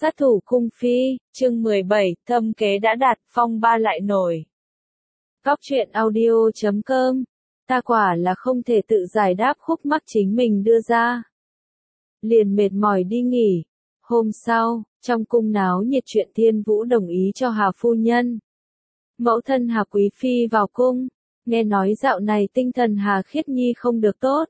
Sát thủ cung phi, chương 17, thâm kế đã đạt, phong ba lại nổi. Góc truyện audio.com. Ta quả là không thể tự giải đáp khúc mắc chính mình đưa ra. Liền mệt mỏi đi nghỉ. Hôm sau, trong cung náo nhiệt chuyện Thiên Vũ đồng ý cho Hà phu nhân. Mẫu thân Hà quý phi vào cung, nghe nói dạo này tinh thần Hà Khiết Nhi không được tốt.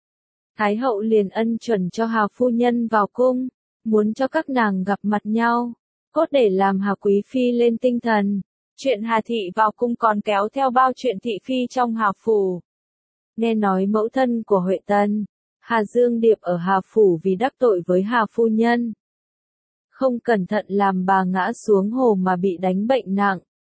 Thái hậu liền ân chuẩn cho Hà phu nhân vào cung, muốn cho các nàng gặp mặt nhau, cốt để làm Hà quý phi lên tinh thần. Chuyện Hà thị vào cung còn kéo theo bao chuyện thị phi trong Hà phủ. Nghe nói mẫu thân của Huệ Tần, Hà Dương Điệp ở Hà phủ vì đắc tội với Hà phu nhân, không cẩn thận làm bà ngã xuống hồ mà bị đánh bệnh nặng.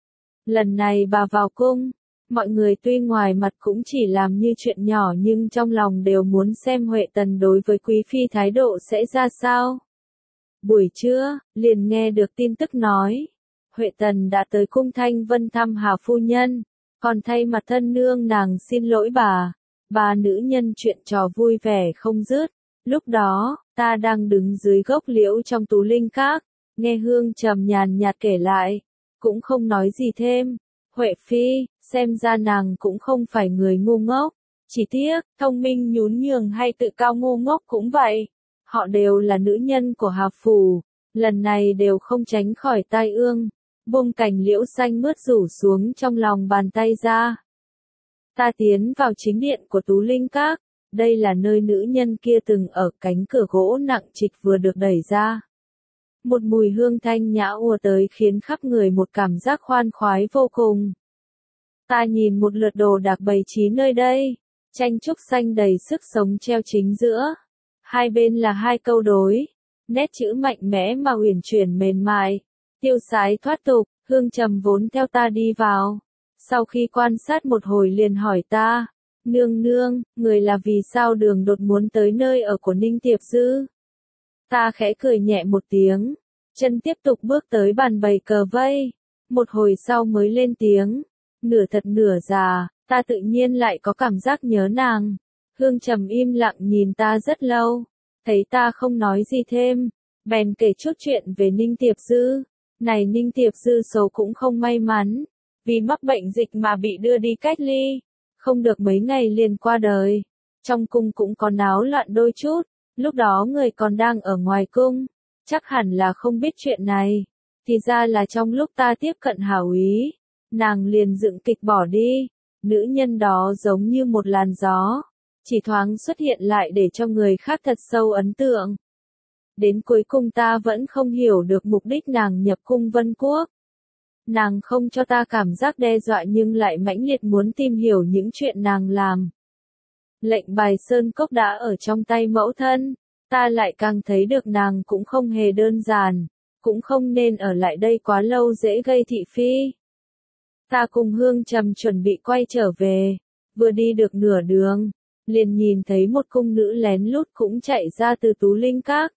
Lần này bà vào cung, mọi người tuy ngoài mặt cũng chỉ làm như chuyện nhỏ nhưng trong lòng đều muốn xem Huệ Tần đối với quý phi thái độ sẽ ra sao. Buổi trưa, liền nghe được tin tức nói, Huệ Tần đã tới cung Thanh Vân thăm Hà phu nhân, còn thay mặt thân nương nàng xin lỗi bà. Ba nữ nhân chuyện trò vui vẻ không dứt. Lúc đó, ta đang đứng dưới gốc liễu trong Tú Linh Các, nghe Hương Trầm nhàn nhạt kể lại, cũng không nói gì thêm. Huệ phi, xem ra nàng cũng không phải người ngu ngốc, chỉ tiếc, thông minh nhún nhường hay tự cao ngu ngốc cũng vậy. Họ đều là nữ nhân của Hà phủ, lần này đều không tránh khỏi tai ương. Buông cành liễu xanh mướt rủ xuống trong lòng bàn tay ra. Ta tiến vào chính điện của Tú Linh Các, đây là nơi nữ nhân kia từng ở, cánh cửa gỗ nặng trịch vừa được đẩy ra. Một mùi hương thanh nhã ùa tới khiến khắp người một cảm giác khoan khoái vô cùng. Ta nhìn một lượt đồ đạc bày trí nơi đây, tranh trúc xanh đầy sức sống treo chính giữa. Hai bên là hai câu đối, nét chữ mạnh mẽ mà uyển chuyển mềm mại, tiêu sái thoát tục. Hương Trầm vốn theo ta đi vào, sau khi quan sát một hồi liền hỏi ta, nương nương, người là vì sao đường đột muốn tới nơi ở của Ninh Tiệp Dư? Ta khẽ cười nhẹ một tiếng, chân tiếp tục bước tới bàn bày cờ vây, một hồi sau mới lên tiếng, nửa thật nửa giả, ta tự nhiên lại có cảm giác nhớ nàng. Hương Trầm im lặng nhìn ta rất lâu, thấy ta không nói gì thêm, bèn kể chút chuyện về Ninh Tiệp Dư. Này Ninh Tiệp Dư xấu cũng không may mắn, vì mắc bệnh dịch mà bị đưa đi cách ly, không được mấy ngày liền qua đời. Trong cung cũng có náo loạn đôi chút, lúc đó người còn đang ở ngoài cung, chắc hẳn là không biết chuyện này. Thì ra là trong lúc ta tiếp cận Hà úy, nàng liền dựng kịch bỏ đi. Nữ nhân đó giống như một làn gió, chỉ thoáng xuất hiện lại để cho người khác thật sâu ấn tượng. Đến cuối cùng ta vẫn không hiểu được mục đích nàng nhập cung Vân Quốc. Nàng không cho ta cảm giác đe dọa nhưng lại mãnh liệt muốn tìm hiểu những chuyện nàng làm. Lệnh bài sơn cốc đã ở trong tay mẫu thân, ta lại càng thấy được nàng cũng không hề đơn giản, cũng không nên ở lại đây quá lâu dễ gây thị phi. Ta cùng Hương Trầm chuẩn bị quay trở về, vừa đi được nửa đường, liền nhìn thấy một cung nữ lén lút cũng chạy ra từ Tú Linh Các.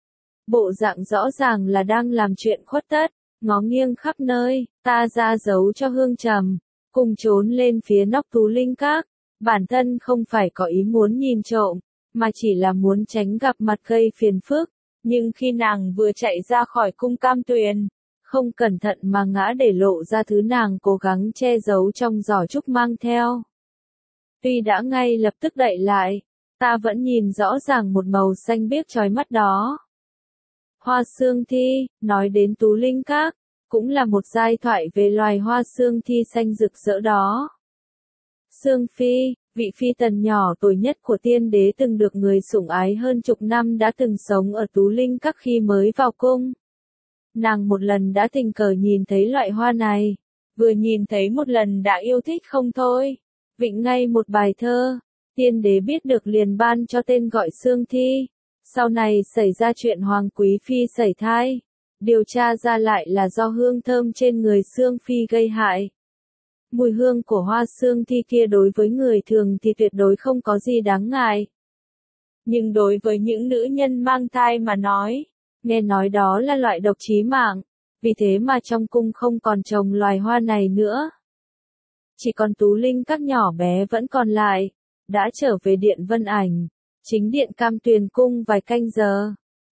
Bộ dạng rõ ràng là đang làm chuyện khuất tất, ngó nghiêng khắp nơi, ta ra dấu cho Hương Trầm, cùng trốn lên phía nóc Tú Linh Các. Bản thân không phải có ý muốn nhìn trộm, mà chỉ là muốn tránh gặp mặt gây phiền phức, nhưng khi nàng vừa chạy ra khỏi cung Cam Tuyền, không cẩn thận mà ngã để lộ ra thứ nàng cố gắng che giấu trong giỏ trúc mang theo. Tuy đã ngay lập tức đậy lại, ta vẫn nhìn rõ ràng một màu xanh biếc chói mắt đó. Hoa xương thi, nói đến Tú Linh Các, cũng là một giai thoại về loài hoa xương thi xanh rực rỡ đó. Xương phi, vị phi tần nhỏ tuổi nhất của tiên đế từng được người sủng ái hơn chục năm đã từng sống ở Tú Linh Các khi mới vào cung. Nàng một lần đã tình cờ nhìn thấy loại hoa này, vừa nhìn thấy một lần đã yêu thích không thôi, vịnh ngay một bài thơ, tiên đế biết được liền ban cho tên gọi xương thi. Sau này xảy ra chuyện Hoàng Quý Phi sảy thai, điều tra ra lại là do hương thơm trên người xương phi gây hại. Mùi hương của hoa xương thi kia đối với người thường thì tuyệt đối không có gì đáng ngại. Nhưng đối với những nữ nhân mang thai mà nói, nghe nói đó là loại độc chí mạng, vì thế mà trong cung không còn trồng loài hoa này nữa. Chỉ còn Tú Linh Các nhỏ bé vẫn còn lại, đã trở về điện Vân Ảnh. Chính điện Cam Tuyền cung vài canh giờ,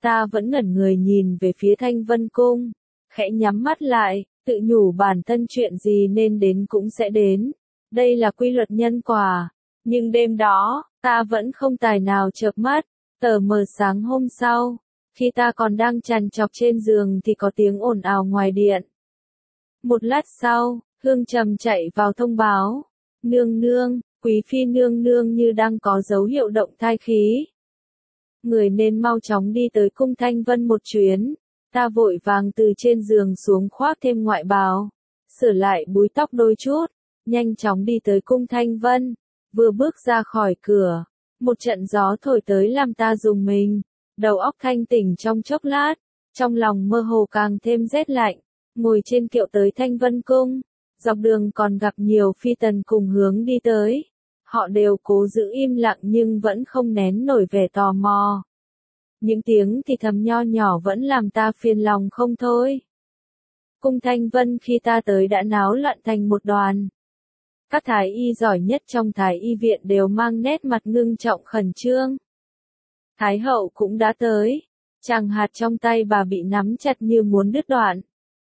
Ta vẫn ngẩn người nhìn về phía Thanh Vân Cung, khẽ nhắm mắt lại, tự nhủ bản thân chuyện gì nên đến cũng sẽ đến. Đây là quy luật nhân quả. Nhưng đêm đó, ta vẫn không tài nào chợp mắt. Tờ mờ sáng hôm sau, khi ta còn đang trằn trọc trên giường thì có tiếng ồn ào ngoài điện. Một lát sau, Hương Trầm chạy vào thông báo. Nương nương, quý phi nương nương như đang có dấu hiệu động thai khí. Người nên mau chóng đi tới cung Thanh Vân một chuyến. Ta vội vàng từ trên giường xuống khoác thêm ngoại bào, sửa lại búi tóc đôi chút, nhanh chóng đi tới cung Thanh Vân. Vừa bước ra khỏi cửa, một trận gió thổi tới làm ta rùng mình, đầu óc thanh tỉnh trong chốc lát, trong lòng mơ hồ càng thêm rét lạnh. Ngồi trên kiệu tới Thanh Vân Cung, dọc đường còn gặp nhiều phi tần cùng hướng đi tới. Họ đều cố giữ im lặng nhưng vẫn không nén nổi vẻ tò mò. Những tiếng thì thầm nho nhỏ vẫn làm ta phiền lòng không thôi. Cung Thanh Vân khi ta tới đã náo loạn thành một đoàn. Các thái y giỏi nhất trong thái y viện đều mang nét mặt ngưng trọng khẩn trương. Thái hậu cũng đã tới, chàng hạt trong tay bà bị nắm chặt như muốn đứt đoạn.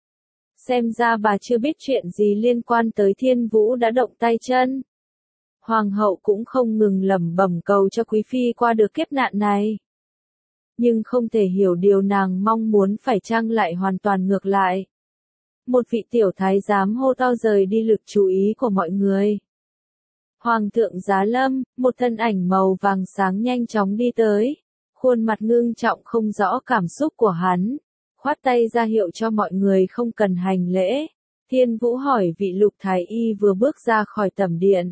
Xem ra bà chưa biết chuyện gì liên quan tới Thiên Vũ đã động tay chân. Hoàng hậu cũng không ngừng lẩm bẩm cầu cho quý phi qua được kiếp nạn này. Nhưng không thể hiểu điều nàng mong muốn phải chăng lại hoàn toàn ngược lại. Một vị tiểu thái giám hô to rời đi lực chú ý của mọi người. Hoàng thượng Giá Lâm, một thân ảnh màu vàng sáng nhanh chóng đi tới. Khuôn mặt ngưng trọng không rõ cảm xúc của hắn. Khoát tay ra hiệu cho mọi người không cần hành lễ. Thiên Vũ hỏi vị Lục Thái Y vừa bước ra khỏi tẩm điện.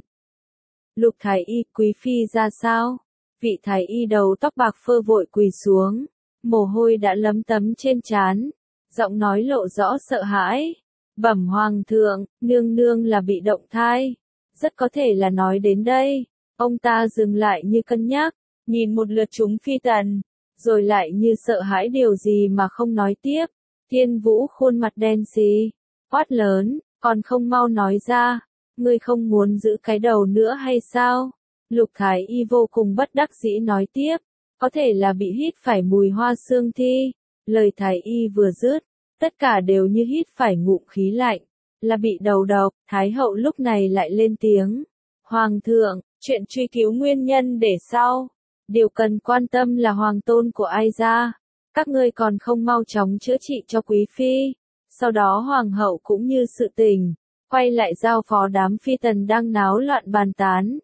Lục Thái Y, quý phi ra sao? Vị Thái Y đầu tóc bạc phơ vội quỳ xuống. Mồ hôi đã lấm tấm trên trán. Giọng nói lộ rõ sợ hãi. Bẩm Hoàng thượng, nương nương là bị động thai. Rất có thể là nói đến đây. Ông ta dừng lại như cân nhắc, nhìn một lượt chúng phi tần, rồi lại như sợ hãi điều gì mà không nói tiếp. Thiên Vũ khuôn mặt đen xì, quát lớn, còn không mau nói ra, ngươi không muốn giữ cái đầu nữa hay sao? Lục Thái Y vô cùng bất đắc dĩ nói tiếp, có thể là bị hít phải mùi hoa xương thi. Lời Thái Y vừa dứt, tất cả đều như hít phải ngụm khí lạnh, là bị đầu độc. Thái hậu lúc này lại lên tiếng, Hoàng thượng, chuyện truy cứu nguyên nhân để sau. Điều cần quan tâm là hoàng tôn của ai ra. Các ngươi còn không mau chóng chữa trị cho quý phi. Sau đó hoàng hậu cũng như sự tình, quay lại giao phó đám phi tần đang náo loạn bàn tán.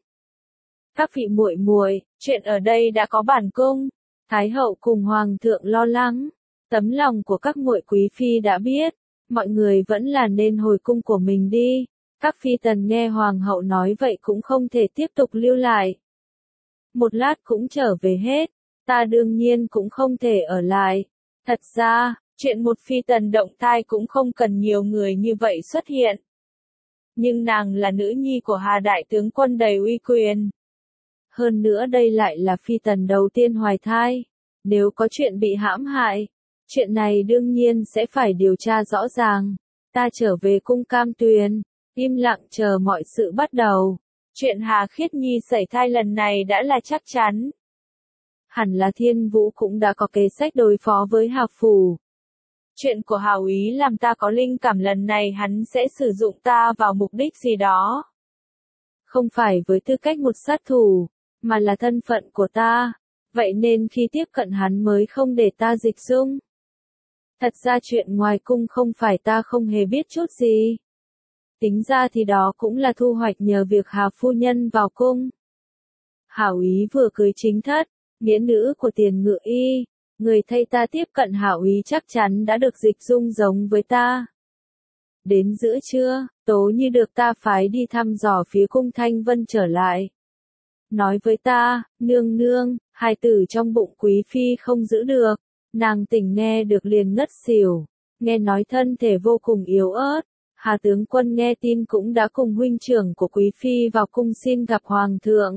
Các vị muội muội, chuyện ở đây đã có bản cung. Thái hậu cùng hoàng thượng lo lắng. Tấm lòng của các muội quý phi đã biết. Mọi người vẫn là nên hồi cung của mình đi. Các phi tần nghe hoàng hậu nói vậy cũng không thể tiếp tục lưu lại. Một lát cũng trở về hết. Ta đương nhiên cũng không thể ở lại. Thật ra, chuyện một phi tần động thai cũng không cần nhiều người như vậy xuất hiện. Nhưng nàng là nữ nhi của Hà đại tướng quân đầy uy quyền. Hơn nữa đây lại là phi tần đầu tiên hoài thai. Nếu có chuyện bị hãm hại, chuyện này đương nhiên sẽ phải điều tra rõ ràng. Ta trở về cung Cam Tuyền, im lặng chờ mọi sự bắt đầu. Chuyện Hà Khiết Nhi sảy thai lần này đã là chắc chắn. Hẳn là Thiên Vũ cũng đã có kế sách đối phó với Hà Phủ. Chuyện của Hà úy làm ta có linh cảm lần này hắn sẽ sử dụng ta vào mục đích gì đó. Không phải với tư cách một sát thủ, mà là thân phận của ta. Vậy nên khi tiếp cận hắn mới không để ta dịch dung. Thật ra chuyện ngoài cung không phải ta không hề biết chút gì. Tính ra thì đó cũng là thu hoạch nhờ việc Hà phu nhân vào cung. Hà úy vừa cưới chính thất, nghĩa nữ của Tiền Ngự Y, người thay ta tiếp cận Hà úy chắc chắn đã được dịch dung giống với ta. Đến giữa trưa, Tố Như được ta phái đi thăm dò phía cung Thanh Vân trở lại. Nói với ta, nương nương, hài tử trong bụng quý phi không giữ được, nàng tỉnh nghe được liền ngất xỉu, nghe nói thân thể vô cùng yếu ớt. Hà tướng quân nghe tin cũng đã cùng huynh trưởng của quý phi vào cung xin gặp hoàng thượng.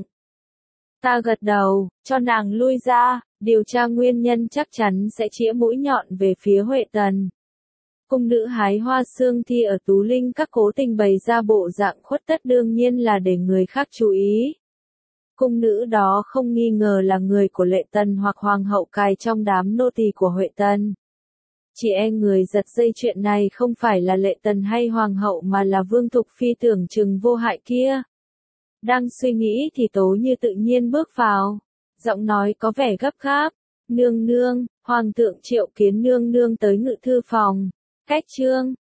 Ta gật đầu, cho nàng lui ra, điều tra nguyên nhân chắc chắn sẽ chĩa mũi nhọn về phía Huệ Tần. Cung nữ hái hoa xương thi ở Tú Linh các cố tình bày ra bộ dạng khuất tất đương nhiên là để người khác chú ý. Cung nữ đó không nghi ngờ là người của Lệ Tần hoặc hoàng hậu cài trong đám nô tỳ của Huệ Tần. Chỉ e người giật dây chuyện này không phải là Lệ Tần hay hoàng hậu mà là Vương Thục Phi tưởng chừng vô hại kia. Đang suy nghĩ thì Tố Như tự nhiên bước vào. Giọng nói có vẻ gấp gáp. Nương nương, hoàng thượng triệu kiến nương nương tới ngự thư phòng. Cách chương